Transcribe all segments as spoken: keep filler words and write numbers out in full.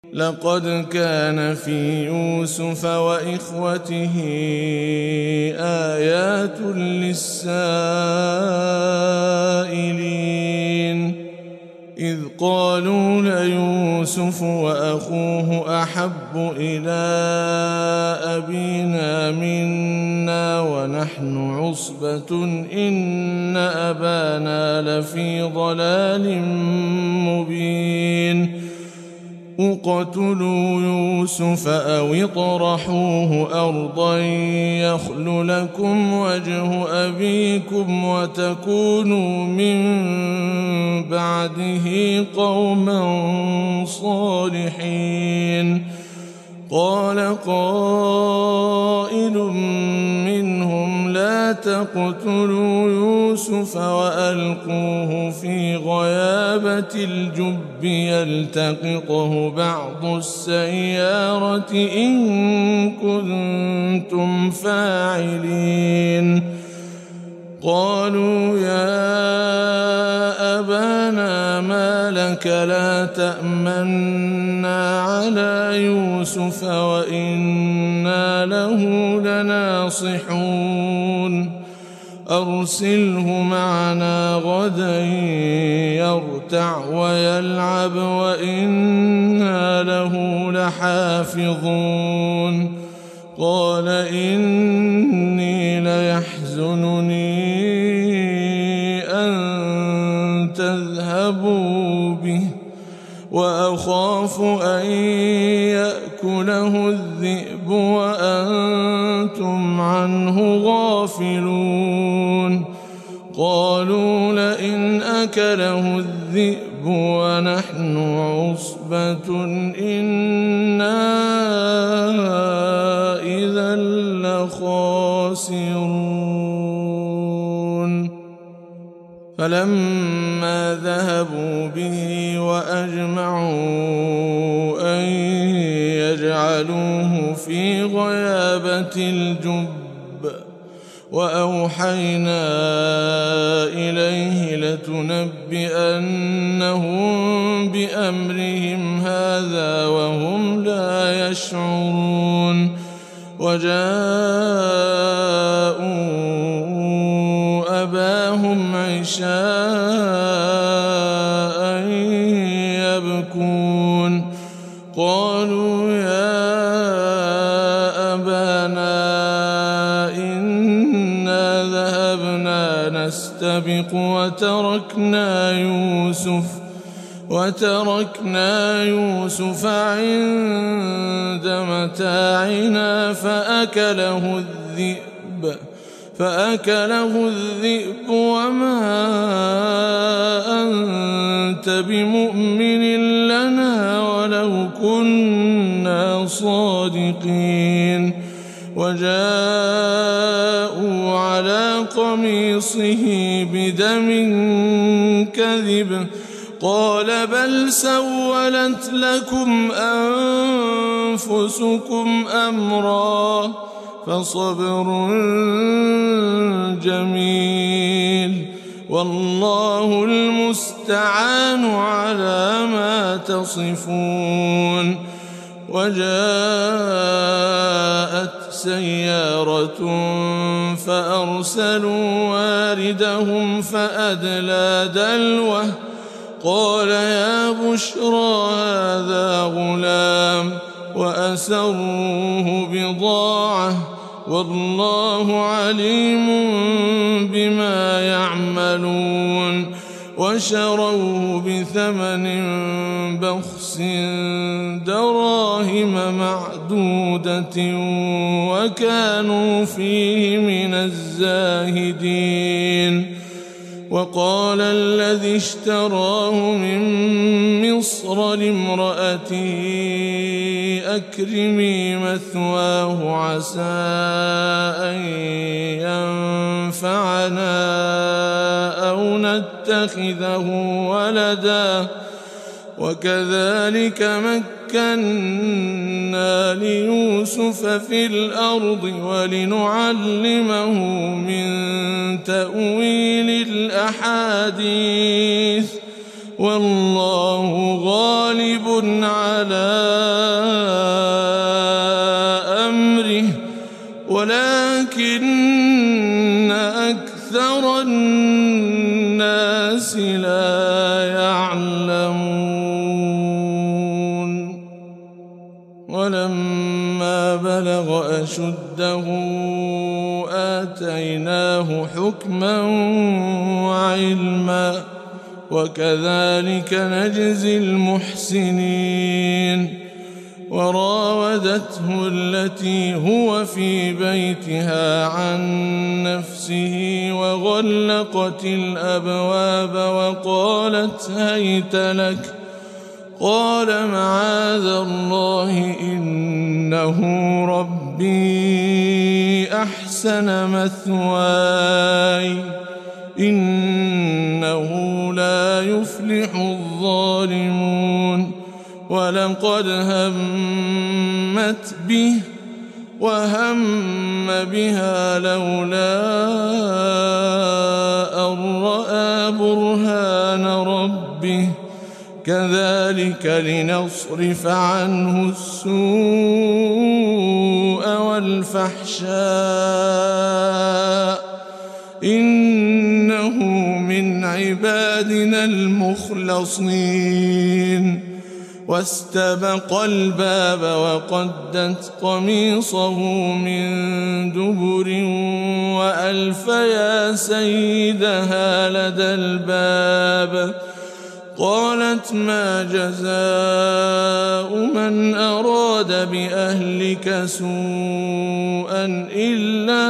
لقد كان في يوسف وإخوته آيات للسائلين إذ قالوا ليوسف وأخوه أحب إلى أبينا منا ونحن عصبة إن أبانا لفي ضلال مبين اقتلوا يوسف أو اطرحوه أرضا يخل لكم وجه أبيكم وتكونوا من بعده قوما صالحين قال قائل منهم لا تقتلوا يوسف وألقوه في غيابة الجب يلتقطه بعض السيارة إن كنتم فاعلين قالوا يا أبانا ما لك لا تأمنا على يوسف وإنا له لناصحون أرسله معنا غدا يرتع ويلعب وإنا له لحافظون قال إني ليحزنني أن تذهبوا به وأخاف أن يأكله الذئب وأنتم عنه غافلون قالوا لئن أكله الذئب ونحن عصبة إنا إذا لخاسرون فلما ذهبوا به وأجمعوا أن يجعلوه في غيابة الجب وأوحينا إليه لتنبئنهم بأمرهم هذا وهم لا يشعرون وجاءوا أباهم عشاء يبكون قالوا يا أبانا إنا ذهبنا نستبق وتركنا يوسف وتركنا يوسف عند متاعنا فأكله الذئب فأكله الذئب وما أنت بمؤمن لنا ولو كنا صادقين وجاءوا على قميصه بدم كذب قال بل سولت لكم أنفسكم أمرا فصبر جميل والله المستعان على ما تصفون وجاءت سيارة فأرسلوا واردهم فأدلى دلوه قال يا بشرى هذا غلام وأسروه بضاعة والله عليم بما يعملون وشروه بثمن بخس دراهم معدودة وكانوا فيه من الزاهدين وقال الذي اشتراه من مصر لامرأته أكرمي مثواه عسى أن ينفعنا أو نتخذه ولدا وكذلك مكنا ليوسف في الأرض ولنعلمه من تأويل الأحاديث والله غالب على أمره ولكن أكثر الناس لا يعلمون ولما بلغ أشده آتيناه حكما وعلما وكذلك نجزي المحسنين وراودته التي هو في بيتها عن نفسه وغلقت الأبواب وقالت هيت لك قال معاذ الله إنه ربي أحسن مثواي إنه لا يفلح الظالمون ولقد همت به وهم بها لولا أن رأى برهان ربه كذلك لنصرف عنه السوء والفحشاء إنه من عبادنا المخلصين واستبق الباب وقدت قميصه من دبر وألف يا سيدها لدى الباب قالت ما جزاء من أراد بأهلك سوءا إلا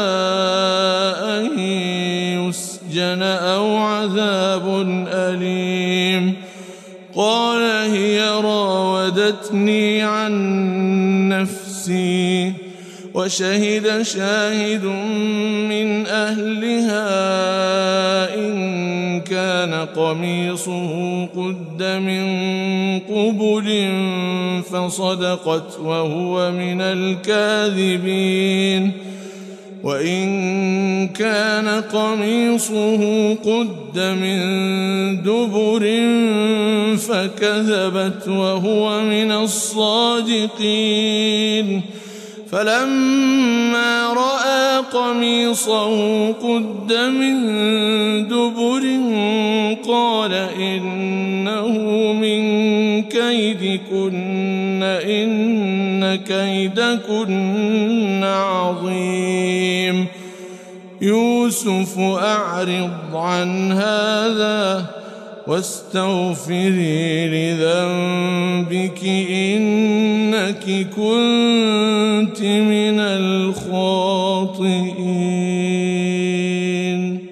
أن يسجن أو عذاب أليم قال هي راودتني عن نفسي وشهد شاهد من أهلها إن كان قميصه قد من قبل فصدقت وهو من الكاذبين وإن كان قميصه قد من دبر فكذبت وهو من الصادقين فلما رأى قميصه قد من دبر قال إنه من كيدكن إن كيدكن عظيم يوسف أعرض عن هذا واستغفري لذنبك إنك كنت من الخاطئين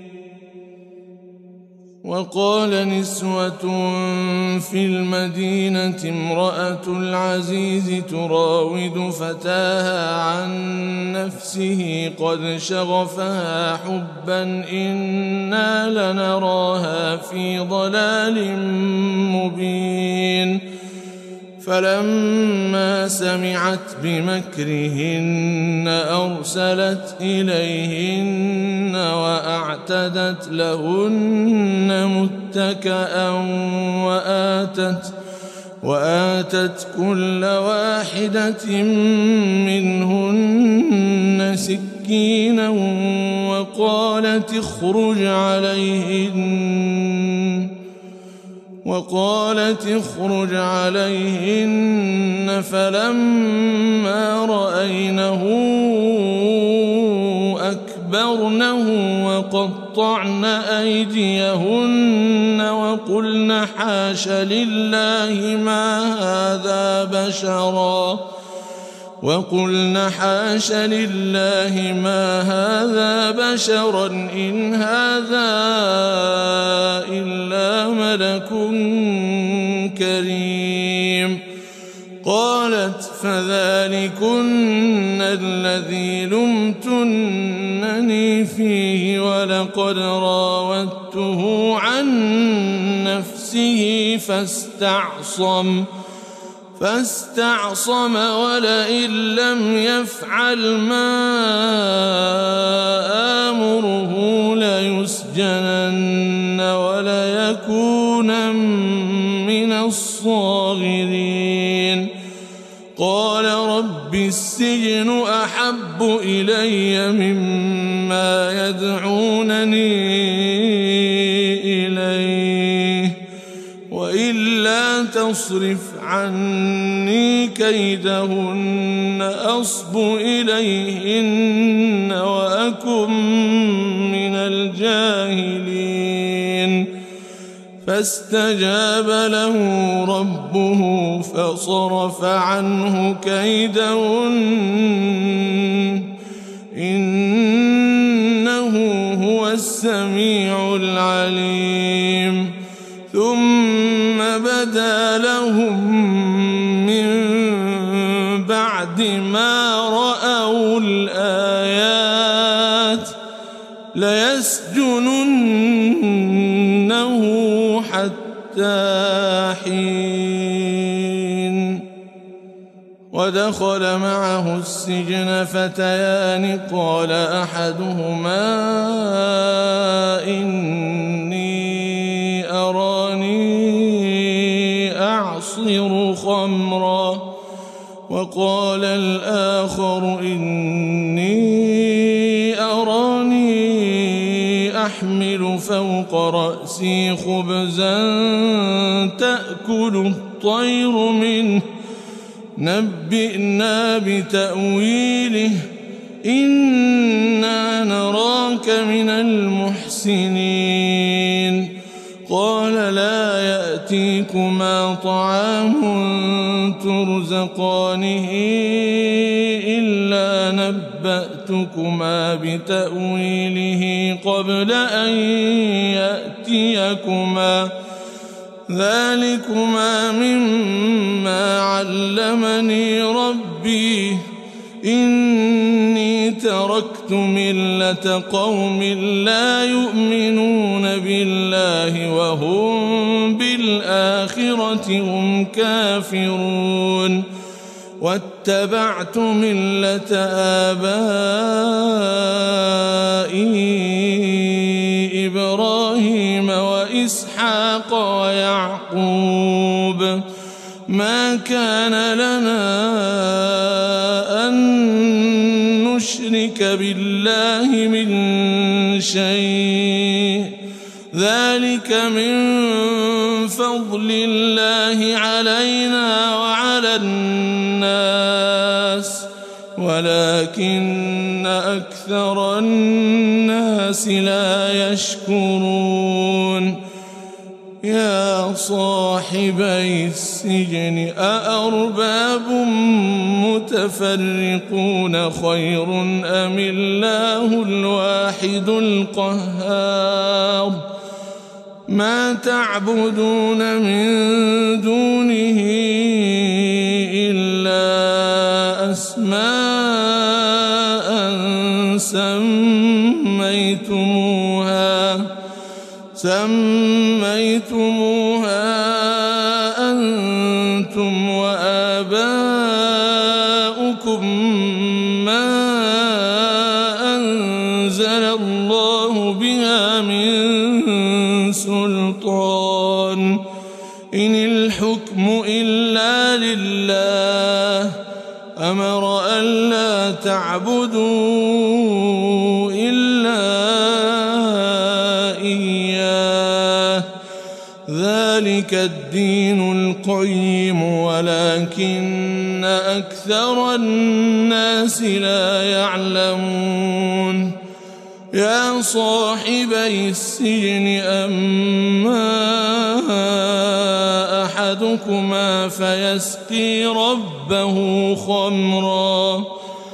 وقال نسوة في المدينة امرأة العزيز تراود فتاها عن نفسه قد شغفها حبا إنا لنراها في ضلال مبين فلما سمعت بمكرهن أرسلت إليهن وأعتدت لهن متكئا وآتت وآتت كل واحدة منهن سكينا وقالت اخرج عليهن وقالت اخرج عليهن فلما رأينه أكبرنه وقطعن أيديهن وقلن حاش لله ما هذا بشرا وقلن حاش لله ما هذا بشرا إن هذا إلا ملك كريم قالت فذلكن الذي لمتنني فيه ولقد راودته عن نفسه فاستعصم فاستعصم ولئن لم يفعل ما آمره ليسجنن وليكونن قال رب السجن أحب إلي مما يدعونني إليه وإلا تصرف عني كيدهن أصب إليهن وأكن من الجاهلين فاستجاب له ربه فصرف عنه كيدهن إنه هو السميع العليم ثم بدا لهم من بعد ما رأوا الآيات ليسجننه حتى حين ودخل معه السجن فتيان قال أحدهما إني أراني أعصر خمرا وقال الآخر إني أراني أحمل فوق رأسي خبزا تأكل الطير منه نبئنا بتأويله إنا نراك من المحسنين قال لا يأتيكما طعام ترزقانه إلا نبأتكما بتأويله قبل أن يأتيكما ذلكما مما علمني ربي إني تركت ملة قوم لا يؤمنون بالله وهم بالآخرة هم كافرون واتبعت ملة آبائي إبراهيم وإسحاق ويعقوب ما كان لنا أن نشرك بالله من شيء ذلك من فضل الله علينا وعلى الناس ولكن أكثر الناس لا يشكرون يا صاحبي السجن أأرباب متفرقون خير أم الله الواحد القهار ما تعبدون من دونه إلا أسماء سميتموها سميتموها أنتم وآباؤكم ما أنزل الله بها من سلطان إن الحكم إلا لله أمر ألا تعبدوا إلا إياه ذلك الدين القيم ولكن أكثر الناس لا يعلمون يا صاحبي السجن أما أحدكما فيسقي ربه خمرا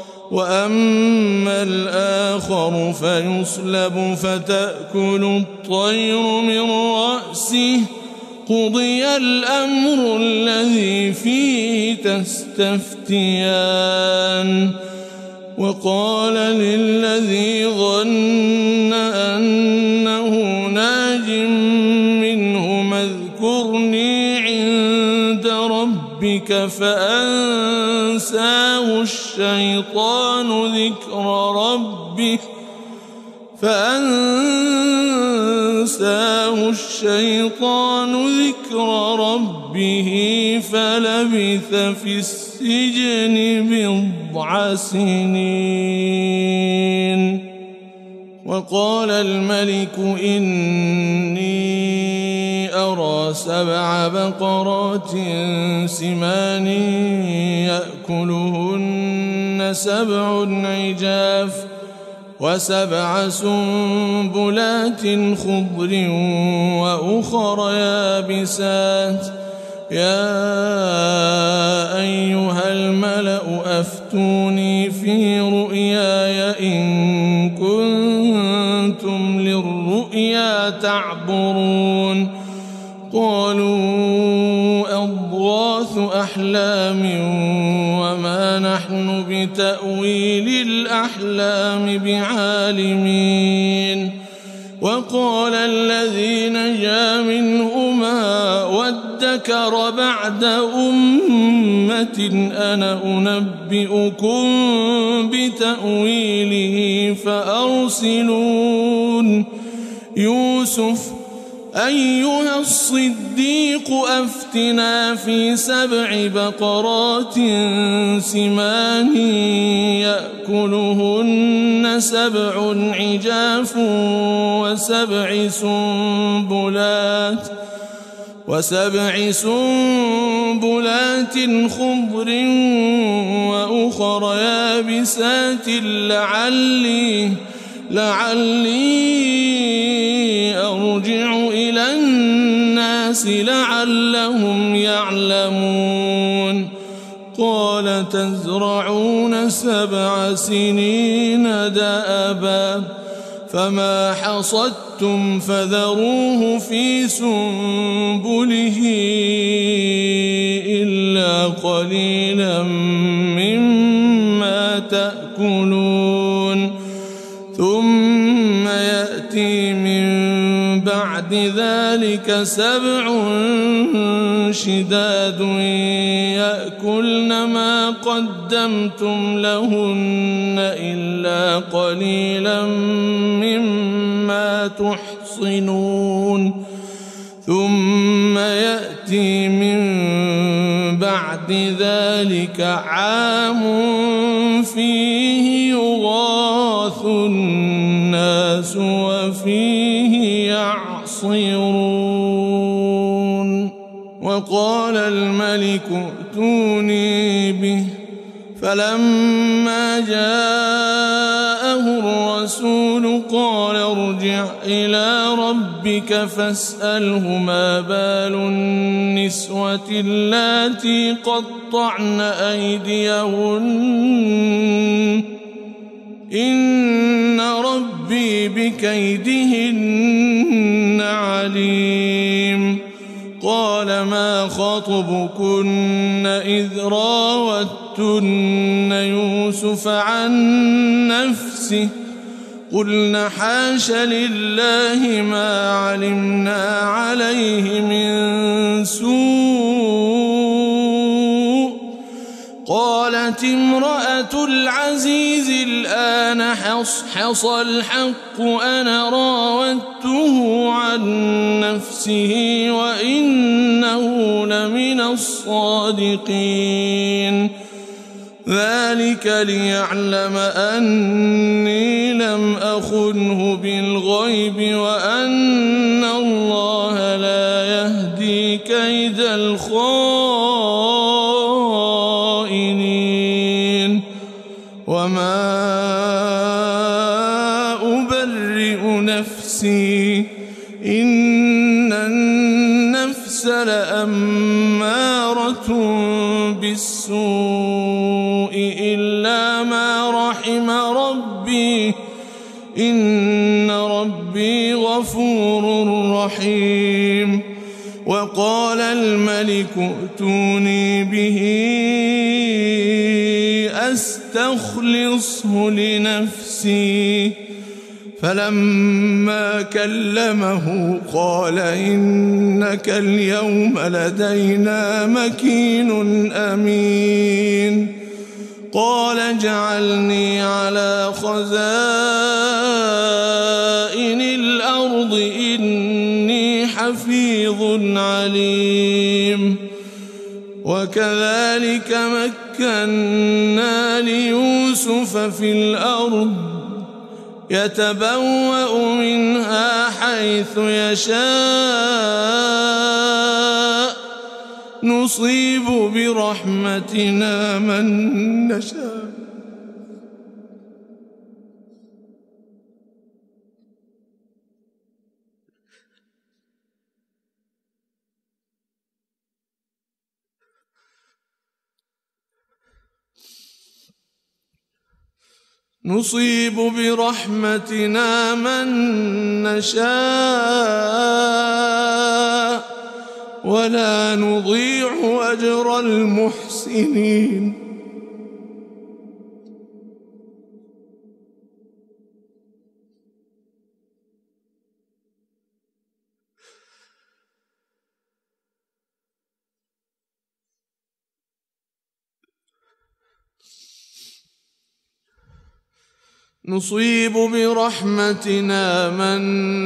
وأما الآخر فيصلب فتأكل الطير من رأسه قضي الأمر الذي فيه تستفتيان وقال للذي ظن أنه ناج منهما اذكرني عند ربك فأنساه الشيطان ذكر ربه فأنساه الشيطان ذكر ربه ربه فلبث في السجن بضع سنين. وقال الملك إني أرى سبع بقرات سمان يأكلهن سبع عجاف وسبع سنبلات خضر وأخر يابسات يا أيها الملأ أفتوني في رؤياي إن كنتم للرؤيا تعبرون. قالوا أضغاث أحلام وما نحن بتأويل الأحلام بعالمين. وقال الذي نجا منهما وادكر بعد أمة أنا أنبئكم بتأويله فأرسلون. يوسف أيها الصديق أفتنا في سبع بقرات سمان يأكلهن سبع عجاف وسبع سنبلات وسبع سنبلات خضر وأخر يابسات لعلي لعلي أرجع إلى الناس لعلهم يعلمون. قال تزرعون سبع سنين دأبا فما حصدتم فذروه في سنبله إلا قليلا مما تأكلون. ثم يأتي من بعد ذلك سبع شداد يأكلن ما قدمتم لهن إلا قليلا مما تحصنون. ثم يأتي من بعد ذلك عام فيه يغاث الناس وفيه يعصرون. وقال الملك ائتوني به فلما جاءه الرسول قال ارجع إلى ربك فاسأله ما بال النسوة اللاتي قطعن أيديهن إن ربي بكيدهن عليم. قال ما خطبكن إذ راوتن يوسف عن نفسه قلنا حاش لله ما علمنا عليه من سوء. قالت امرأة العزيز الآن حصحص الحق أنا راودته عن نفسه وإنه لمن الصادقين. ذلك ليعلم أني لم أخنه بالغيب وأن الله لا يهدي كيد الخائنين. وما أبرئ نفسي إن النفس لأمارة بالسوء إلا ما رحم ربي إن ربي غفور رحيم. وقال الملك ائتوني به أستخلصه لنفسي. فلما كلمه قال إنك اليوم لدينا مكين أمين. قال اجعلني على خزائن الأرض إني حفيظ عليم. وكذلك مكنا ليوسف في الأرض يتبوأ منها حيث يشاء نصيب برحمتنا من نشاء نصيب برحمتنا من نشاء ولا نضيع أجر المحسنين نصيب برحمتنا من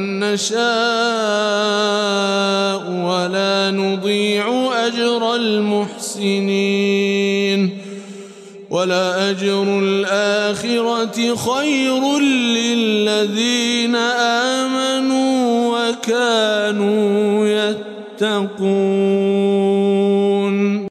نشاء ولا نضيع أجر المحسنين ولأجر الآخرة خير للذين آمنوا وكانوا يتقون